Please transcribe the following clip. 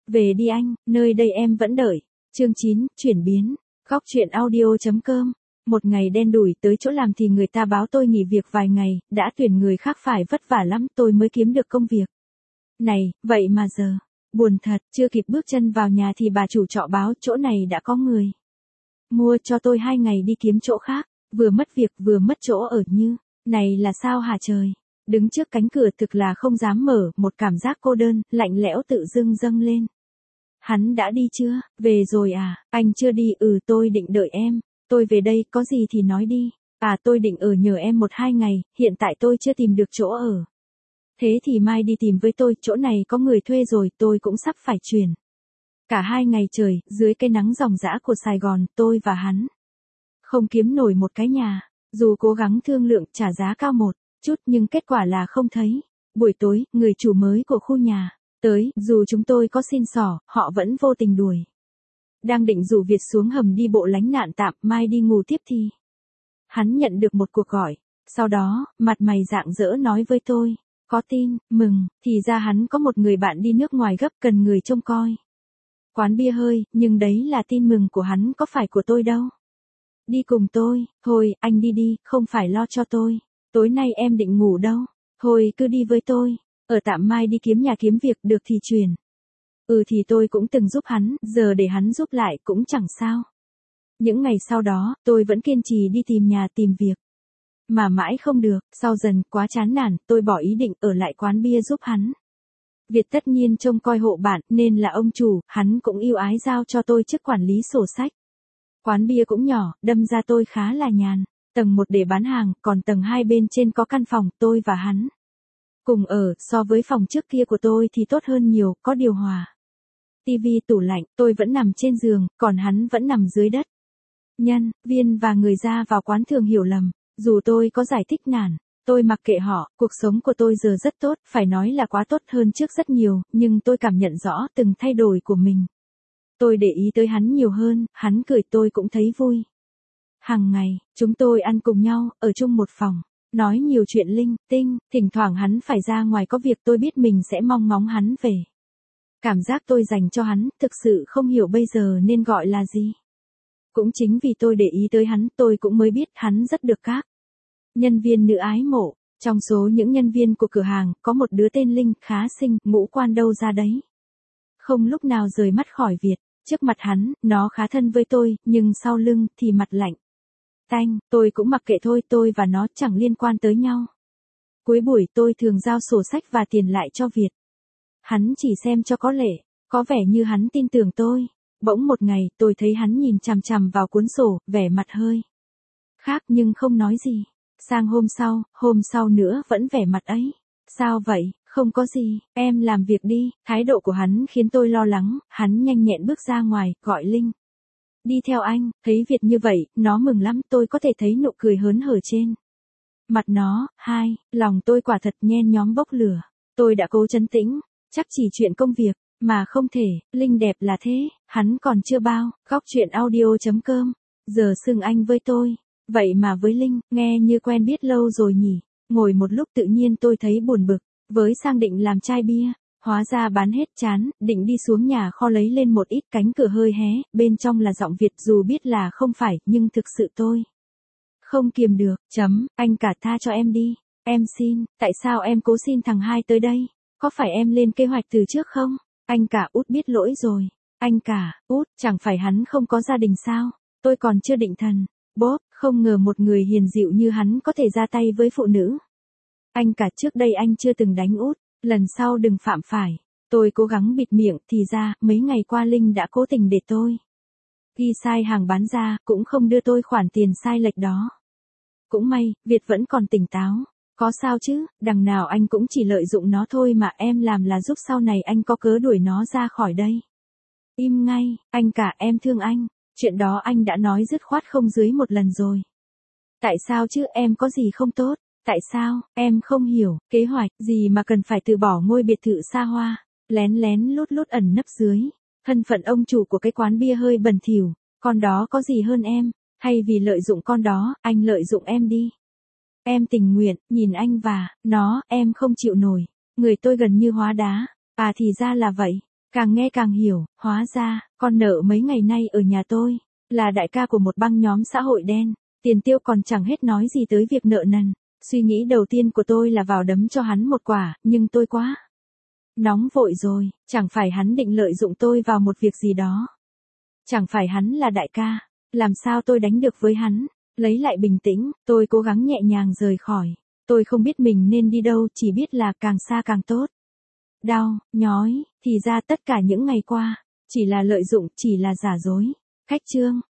Về đi anh, nơi đây em vẫn đợi. Chương 9, chuyển biến. Góc truyện audio.com. Một ngày đen đủi tới chỗ làm thì người ta báo tôi nghỉ việc vài ngày, đã tuyển người khác phải vất vả lắm tôi mới kiếm được công việc. Này, vậy mà giờ, buồn thật, chưa kịp bước chân vào nhà thì bà chủ trọ báo chỗ này đã có người mua cho tôi 2 ngày đi kiếm chỗ khác, vừa mất việc vừa mất chỗ ở như, này là sao hả trời. Đứng trước cánh cửa thực là không dám mở, một cảm giác cô đơn, lạnh lẽo tự dưng dâng lên. Hắn đã đi chưa? Về rồi à? Anh chưa đi, tôi định đợi em. Tôi về đây, có gì thì nói đi. À tôi định ở nhờ em 1-2 ngày, hiện tại tôi chưa tìm được chỗ ở. Thế thì mai đi tìm với tôi, chỗ này có người thuê rồi, tôi cũng sắp phải chuyển. Cả 2 ngày trời, dưới cái nắng ròng rã của Sài Gòn, tôi và hắn không kiếm nổi một cái nhà. Dù cố gắng thương lượng trả giá cao một chút nhưng kết quả là không thấy. Buổi tối, người chủ mới của khu nhà tới, dù chúng tôi có xin xỏ, họ vẫn vô tình đuổi. Đang định rủ Việt xuống hầm đi bộ lánh nạn tạm, mai đi ngủ tiếp thì hắn nhận được một cuộc gọi. Sau đó, mặt mày rạng rỡ nói với tôi, có tin mừng, thì ra hắn có một người bạn đi nước ngoài gấp cần người trông coi quán bia hơi, nhưng đấy là tin mừng của hắn, có phải của tôi đâu. Đi cùng tôi, thôi, anh đi đi, không phải lo cho tôi. Tối nay em định ngủ đâu. Thôi cứ đi với tôi. Ở tạm mai đi kiếm nhà kiếm việc được thì chuyển. Thì tôi cũng từng giúp hắn, giờ để hắn giúp lại cũng chẳng sao. Những ngày sau đó, tôi vẫn kiên trì đi tìm nhà tìm việc. Mà mãi không được, sau dần quá chán nản, tôi bỏ ý định ở lại quán bia giúp hắn. Việt tất nhiên trông coi hộ bạn, nên là ông chủ, hắn cũng ưu ái giao cho tôi chức quản lý sổ sách. Quán bia cũng nhỏ, đâm ra tôi khá là nhàn. Tầng 1 để bán hàng, còn tầng 2 bên trên có căn phòng, tôi và hắn cùng ở, so với phòng trước kia của tôi thì tốt hơn nhiều, có điều hòa, tivi, tủ lạnh, tôi vẫn nằm trên giường, còn hắn vẫn nằm dưới đất. Nhân viên và người ra vào quán thường hiểu lầm, dù tôi có giải thích nản, tôi mặc kệ họ, cuộc sống của tôi giờ rất tốt, phải nói là quá tốt hơn trước rất nhiều, nhưng tôi cảm nhận rõ từng thay đổi của mình. Tôi để ý tới hắn nhiều hơn, hắn cười tôi cũng thấy vui. Hàng ngày, chúng tôi ăn cùng nhau, ở chung một phòng, nói nhiều chuyện linh tinh, thỉnh thoảng hắn phải ra ngoài có việc tôi biết mình sẽ mong ngóng hắn về. Cảm giác tôi dành cho hắn, thực sự không hiểu bây giờ nên gọi là gì. Cũng chính vì tôi để ý tới hắn, tôi cũng mới biết hắn rất được các nhân viên nữ ái mộ. Trong số những nhân viên của cửa hàng, có một đứa tên Linh, khá xinh, ngũ quan đâu ra đấy. Không lúc nào rời mắt khỏi Việt. Trước mặt hắn, nó khá thân với tôi, nhưng sau lưng thì mặt lạnh tanh, tôi cũng mặc kệ thôi, tôi và nó chẳng liên quan tới nhau. Cuối buổi tôi thường giao sổ sách và tiền lại cho Việt. Hắn chỉ xem cho có lệ, có vẻ như hắn tin tưởng tôi. Bỗng một ngày, tôi thấy hắn nhìn chằm chằm vào cuốn sổ, vẻ mặt hơi khác nhưng không nói gì. Sang hôm sau nữa vẫn vẻ mặt ấy. Sao vậy? Không có gì, em làm việc đi. Thái độ của hắn khiến tôi lo lắng, hắn nhanh nhẹn bước ra ngoài, gọi Linh. Đi theo anh, thấy Việt như vậy, nó mừng lắm, tôi có thể thấy nụ cười hớn hở trên mặt nó. Lòng tôi quả thật nhen nhóm bốc lửa. Tôi đã cố trấn tĩnh, chắc chỉ chuyện công việc, mà không thể, Linh đẹp là thế, hắn còn chưa bao. Góc truyện audio.com, giờ xưng anh với tôi, vậy mà với Linh, nghe như quen biết lâu rồi nhỉ. Ngồi một lúc tự nhiên tôi thấy buồn bực, với sang định làm chai bia. Hóa ra bán hết chán, định đi xuống nhà kho lấy lên một ít, cánh cửa hơi hé, bên trong là giọng Việt, dù biết là không phải, nhưng thực sự tôi không kiềm được. Anh cả tha cho em đi. Em xin, tại sao em cố xin thằng hai tới đây? Có phải em lên kế hoạch từ trước không? Anh cả út biết lỗi rồi. Anh cả, út, chẳng phải hắn không có gia đình sao? Tôi còn chưa định thần. Bốp, không ngờ một người hiền dịu như hắn có thể ra tay với phụ nữ. Anh cả trước đây anh chưa từng đánh út. Lần sau đừng phạm phải. Tôi cố gắng bịt miệng, thì ra, mấy ngày qua Linh đã cố tình để tôi ghi sai hàng bán ra, cũng không đưa tôi khoản tiền sai lệch đó. Cũng may, Việt vẫn còn tỉnh táo. Có sao chứ, đằng nào anh cũng chỉ lợi dụng nó thôi mà, em làm là giúp sau này anh có cớ đuổi nó ra khỏi đây. Im ngay, anh cả, em thương anh. Chuyện đó anh đã nói dứt khoát không dưới một lần rồi. Tại sao chứ, em có gì không tốt? Tại sao, em không hiểu, kế hoạch gì mà cần phải từ bỏ ngôi biệt thự xa hoa, lén lén lút lút ẩn nấp dưới thân phận ông chủ của cái quán bia hơi bẩn thỉu, con đó có gì hơn em, hay vì lợi dụng con đó, anh lợi dụng em đi. Em tình nguyện, nhìn anh và nó, em không chịu nổi, người tôi gần như hóa đá. À thì ra là vậy, Càng nghe càng hiểu, hóa ra, con nợ mấy ngày nay ở nhà tôi, là đại ca của một băng nhóm xã hội đen, tiền tiêu còn chẳng hết nói gì tới việc nợ nần. Suy nghĩ đầu tiên của tôi là vào đấm cho hắn một quả, nhưng tôi quá nóng vội rồi, chẳng phải hắn định lợi dụng tôi vào một việc gì đó. Chẳng phải hắn là đại ca, làm sao tôi đánh được với hắn. Lấy lại bình tĩnh, tôi cố gắng nhẹ nhàng rời khỏi. Tôi không biết mình nên đi đâu, chỉ biết là càng xa càng tốt. Đau, nhói, thì ra tất cả những ngày qua, chỉ là lợi dụng, chỉ là giả dối. Khách trương.